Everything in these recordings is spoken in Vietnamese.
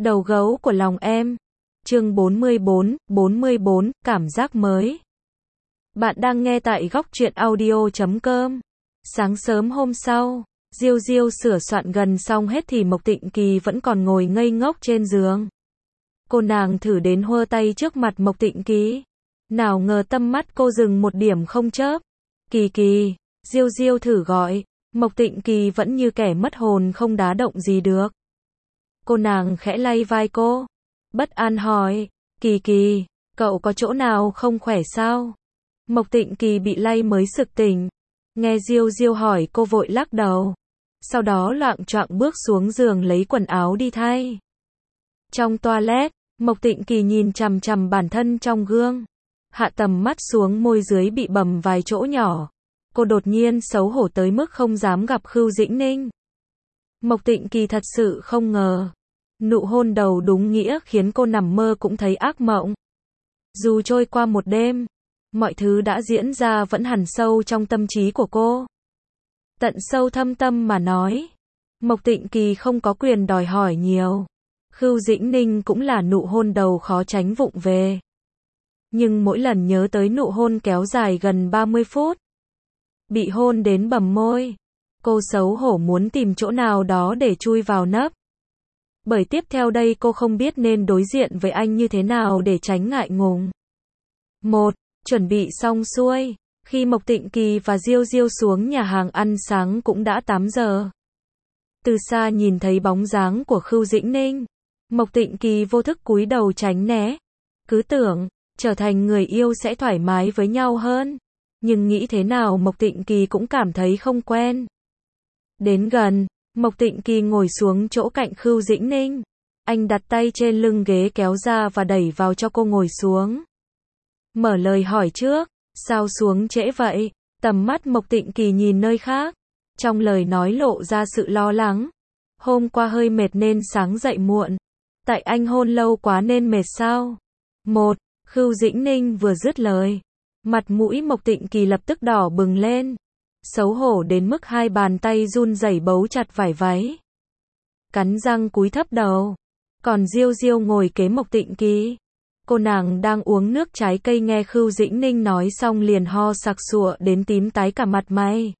Đầu gấu của lòng em. Chương 44, cảm giác mới. Bạn đang nghe tại góc truyện audio.com. Sáng sớm hôm sau, Diêu Diêu sửa soạn gần xong hết thì Mộc Tịnh Kỳ vẫn còn ngồi ngây ngốc trên giường. Cô nàng thử đến hơ tay trước mặt Mộc Tịnh Kỳ. Nào ngờ tâm mắt cô dừng một điểm không chớp. Kỳ Kỳ, Diêu Diêu thử gọi. Mộc Tịnh Kỳ vẫn như kẻ mất hồn không đá động gì được. Cô nàng khẽ lay vai cô. Bất an hỏi, Kỳ Kỳ, cậu có chỗ nào không khỏe sao? Mộc Tịnh Kỳ bị lay mới sực tỉnh. Nghe Diêu Diêu hỏi cô vội lắc đầu. Sau đó loạng choạng bước xuống giường lấy quần áo đi thay. Trong toilet, Mộc Tịnh Kỳ nhìn chằm chằm bản thân trong gương. Hạ tầm mắt xuống môi dưới bị bầm vài chỗ nhỏ. Cô đột nhiên xấu hổ tới mức không dám gặp Khưu Dĩnh Ninh. Mộc Tịnh Kỳ thật sự không ngờ. Nụ hôn đầu đúng nghĩa khiến cô nằm mơ cũng thấy ác mộng. Dù trôi qua một đêm, mọi thứ đã diễn ra vẫn hằn sâu trong tâm trí của cô. Tận sâu thâm tâm mà nói, Mộc Tịnh Kỳ không có quyền đòi hỏi nhiều. Khưu Dĩnh Ninh cũng là nụ hôn đầu khó tránh vụng về. Nhưng mỗi lần nhớ tới nụ hôn kéo dài gần 30 phút, bị hôn đến bầm môi, cô xấu hổ muốn tìm chỗ nào đó để chui vào nấp. Bởi tiếp theo đây cô không biết nên đối diện với anh như thế nào để tránh ngại ngùng. Chuẩn bị xong xuôi, khi Mộc Tịnh Kỳ và Diêu Diêu xuống nhà hàng ăn sáng cũng đã 8 giờ. Từ xa nhìn thấy bóng dáng của Khưu Dĩnh Ninh, Mộc Tịnh Kỳ vô thức cúi đầu tránh né. Cứ tưởng, trở thành người yêu sẽ thoải mái với nhau hơn. Nhưng nghĩ thế nào Mộc Tịnh Kỳ cũng cảm thấy không quen. Đến gần, Mộc Tịnh Kỳ ngồi xuống chỗ cạnh Khưu Dĩnh Ninh. Anh đặt tay trên lưng ghế kéo ra và đẩy vào cho cô ngồi xuống. Mở lời hỏi trước, sao xuống trễ vậy? Tầm mắt Mộc Tịnh Kỳ nhìn nơi khác. Trong lời nói lộ ra sự lo lắng. Hôm qua hơi mệt nên sáng dậy muộn. Tại anh hôn lâu quá nên mệt sao? Khưu Dĩnh Ninh vừa dứt lời. Mặt mũi Mộc Tịnh Kỳ lập tức đỏ bừng lên. Xấu hổ đến mức hai bàn tay run rẩy bấu chặt vải váy. Cắn răng cúi thấp đầu. Còn Diêu Diêu ngồi kế Mộc Tịnh Kỳ. Cô nàng đang uống nước trái cây nghe Khưu Dĩnh Ninh nói xong liền ho sặc sụa đến tím tái cả mặt mày.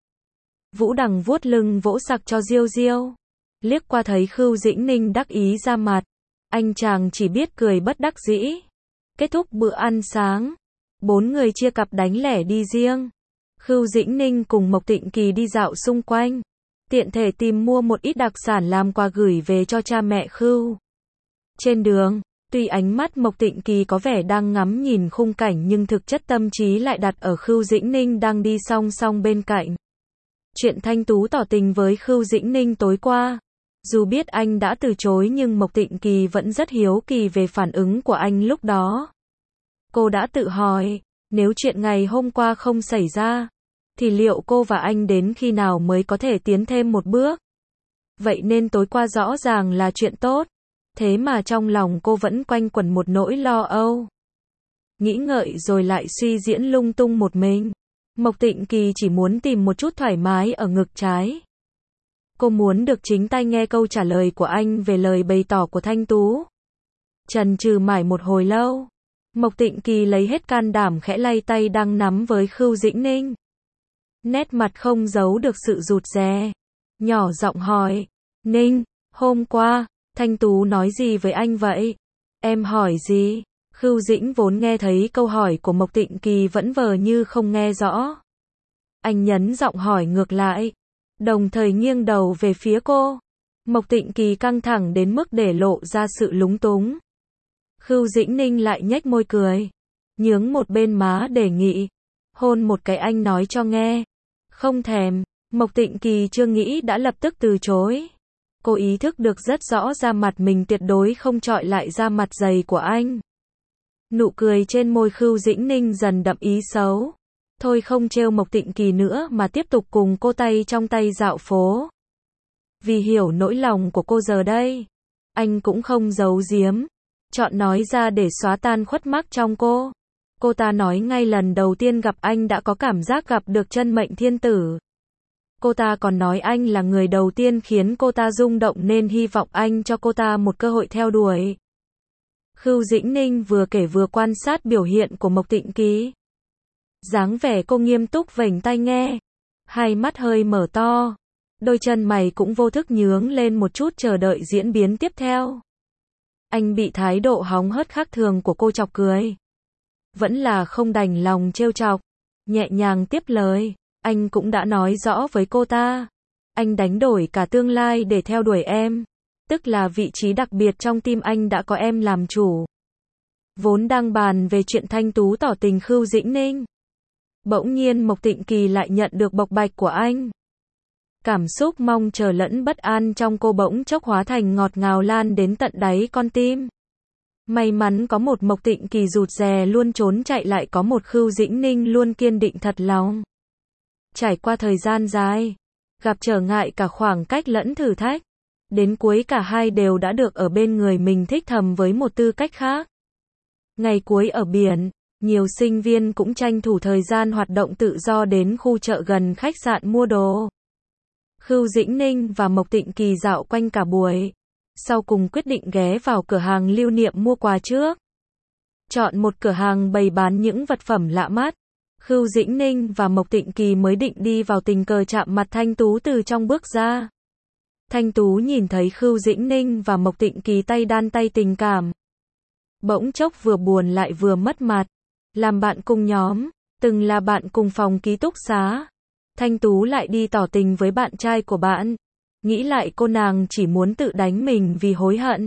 Vũ Đằng vuốt lưng vỗ sặc cho Diêu Diêu. Liếc qua thấy Khưu Dĩnh Ninh đắc ý ra mặt. Anh chàng chỉ biết cười bất đắc dĩ. Kết thúc bữa ăn sáng. 4 người chia cặp đánh lẻ đi riêng. Khưu Dĩnh Ninh cùng Mộc Tịnh Kỳ đi dạo xung quanh. Tiện thể tìm mua một ít đặc sản làm quà gửi về cho cha mẹ Khưu. Trên đường, tuy ánh mắt Mộc Tịnh Kỳ có vẻ đang ngắm nhìn khung cảnh nhưng thực chất tâm trí lại đặt ở Khưu Dĩnh Ninh đang đi song song bên cạnh. Chuyện Thanh Tú tỏ tình với Khưu Dĩnh Ninh tối qua. Dù biết anh đã từ chối nhưng Mộc Tịnh Kỳ vẫn rất hiếu kỳ về phản ứng của anh lúc đó. Cô đã tự hỏi, nếu chuyện ngày hôm qua không xảy ra, thì liệu cô và anh đến khi nào mới có thể tiến thêm một bước? Vậy nên tối qua rõ ràng là chuyện tốt. Thế mà trong lòng cô vẫn quanh quẩn một nỗi lo âu. Nghĩ ngợi rồi lại suy diễn lung tung một mình. Mộc Tịnh Kỳ chỉ muốn tìm một chút thoải mái ở ngực trái. Cô muốn được chính tay nghe câu trả lời của anh về lời bày tỏ của Thanh Tú. Chần chừ mãi một hồi lâu. Mộc Tịnh Kỳ lấy hết can đảm khẽ lay tay đang nắm với Khưu Dĩnh Ninh. Nét mặt không giấu được sự rụt rè. Nhỏ giọng hỏi, Ninh, hôm qua, Thanh Tú nói gì với anh vậy? Em hỏi gì? Khưu Dĩnh vốn nghe thấy câu hỏi của Mộc Tịnh Kỳ vẫn vờ như không nghe rõ. Anh nhấn giọng hỏi ngược lại, đồng thời nghiêng đầu về phía cô. Mộc Tịnh Kỳ căng thẳng đến mức để lộ ra sự lúng túng. Khưu Dĩnh Ninh lại nhếch môi cười, nhướng một bên má đề nghị, hôn một cái anh nói cho nghe. Không thèm. Mộc Tịnh Kỳ chưa nghĩ đã lập tức từ chối. Cô ý thức được rất rõ da mặt mình tuyệt đối không chọi lại da mặt dày của anh. Nụ cười trên môi Khưu Dĩnh Ninh dần đậm ý xấu. Thôi không trêu Mộc Tịnh Kỳ nữa mà tiếp tục cùng cô tay trong tay dạo phố. Vì hiểu nỗi lòng của cô giờ đây, anh cũng không giấu giếm, chọn nói ra để xóa tan khuất mắc trong cô. Cô ta nói ngay lần đầu tiên gặp anh đã có cảm giác gặp được chân mệnh thiên tử. Cô ta còn nói anh là người đầu tiên khiến cô ta rung động nên hy vọng anh cho cô ta một cơ hội theo đuổi. Khưu Dĩnh Ninh vừa kể vừa quan sát biểu hiện của Mộc Tịnh Kỳ. Dáng vẻ cô nghiêm túc vểnh tai nghe, hai mắt hơi mở to, đôi chân mày cũng vô thức nhướng lên một chút chờ đợi diễn biến tiếp theo. Anh bị thái độ hóng hớt khác thường của cô chọc cười. Vẫn là không đành lòng trêu chọc, nhẹ nhàng tiếp lời, anh cũng đã nói rõ với cô ta. Anh đánh đổi cả tương lai để theo đuổi em, tức là vị trí đặc biệt trong tim anh đã có em làm chủ. Vốn đang bàn về chuyện Thanh Tú tỏ tình Khưu Dĩnh Ninh. Bỗng nhiên Mộc Tịnh Kỳ lại nhận được bộc bạch của anh. Cảm xúc mong chờ lẫn bất an trong cô bỗng chốc hóa thành ngọt ngào lan đến tận đáy con tim. May mắn có một Mộc Tịnh Kỳ rụt rè luôn trốn chạy lại có một Khưu Dĩnh Ninh luôn kiên định thật lòng. Trải qua thời gian dài, gặp trở ngại cả khoảng cách lẫn thử thách, đến cuối cả hai đều đã được ở bên người mình thích thầm với một tư cách khác. Ngày cuối ở biển, nhiều sinh viên cũng tranh thủ thời gian hoạt động tự do đến khu chợ gần khách sạn mua đồ. Khưu Dĩnh Ninh và Mộc Tịnh Kỳ dạo quanh cả buổi, sau cùng quyết định ghé vào cửa hàng lưu niệm mua quà trước. Chọn một cửa hàng bày bán những vật phẩm lạ mắt, Khưu Dĩnh Ninh và Mộc Tịnh Kỳ mới định đi vào tình cờ chạm mặt Thanh Tú từ trong bước ra. Thanh Tú nhìn thấy Khưu Dĩnh Ninh và Mộc Tịnh Kỳ tay đan tay tình cảm. Bỗng chốc vừa buồn lại vừa mất mặt. Làm bạn cùng nhóm, từng là bạn cùng phòng ký túc xá. Thanh Tú lại đi tỏ tình với bạn trai của bạn. Nghĩ lại cô nàng chỉ muốn tự đánh mình vì hối hận.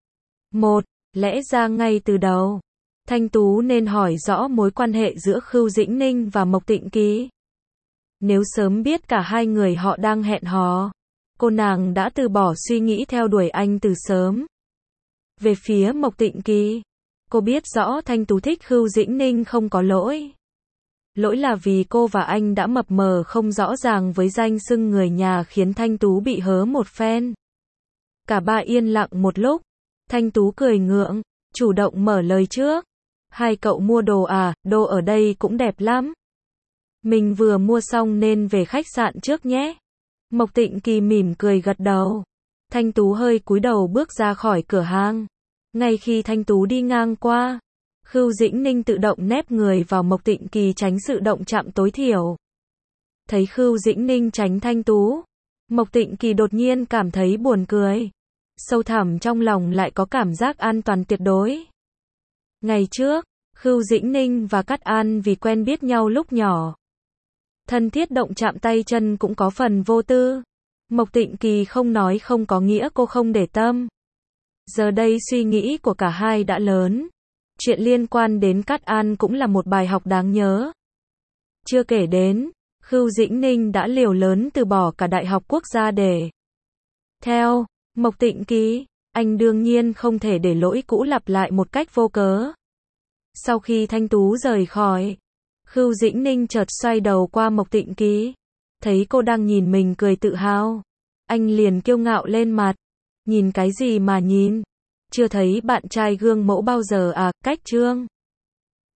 Lẽ ra ngay từ đầu, Thanh Tú nên hỏi rõ mối quan hệ giữa Khưu Dĩnh Ninh và Mộc Tịnh Kỳ. Nếu sớm biết cả hai người họ đang hẹn hò, cô nàng đã từ bỏ suy nghĩ theo đuổi anh từ sớm. Về phía Mộc Tịnh Kỳ, cô biết rõ Thanh Tú thích Khưu Dĩnh Ninh không có lỗi. Lỗi là vì cô và anh đã mập mờ không rõ ràng với danh xưng người nhà khiến Thanh Tú bị hớ một phen. Cả ba yên lặng một lúc, Thanh Tú cười ngượng, chủ động mở lời trước. Hai cậu mua đồ à, đồ ở đây cũng đẹp lắm. Mình vừa mua xong nên về khách sạn trước nhé. Mộc Tịnh Kỳ mỉm cười gật đầu. Thanh Tú hơi cúi đầu bước ra khỏi cửa hàng. Ngay khi Thanh Tú đi ngang qua, Khưu Dĩnh Ninh tự động nép người vào Mộc Tịnh Kỳ tránh sự động chạm tối thiểu. Thấy Khưu Dĩnh Ninh tránh Thanh Tú, Mộc Tịnh Kỳ đột nhiên cảm thấy buồn cười. Sâu thẳm trong lòng lại có cảm giác an toàn tuyệt đối. Ngày trước, Khưu Dĩnh Ninh và Cát An vì quen biết nhau lúc nhỏ. Thân thiết động chạm tay chân cũng có phần vô tư. Mộc Tịnh Kỳ không nói không có nghĩa cô không để tâm. Giờ đây suy nghĩ của cả hai đã lớn. Chuyện liên quan đến Cát An cũng là một bài học đáng nhớ. Chưa kể đến, Khưu Dĩnh Ninh đã liều lớn từ bỏ cả Đại học Quốc gia để theo Mộc Tịnh Kỳ. Anh đương nhiên không thể để lỗi cũ lặp lại một cách vô cớ. Sau khi Thanh Tú rời khỏi, Khưu Dĩnh Ninh chợt xoay đầu qua Mộc Tịnh Kỳ. Thấy cô đang nhìn mình cười tự hào. Anh liền kiêu ngạo lên mặt. Nhìn cái gì mà nhìn? Chưa thấy bạn trai gương mẫu bao giờ à, cách trương.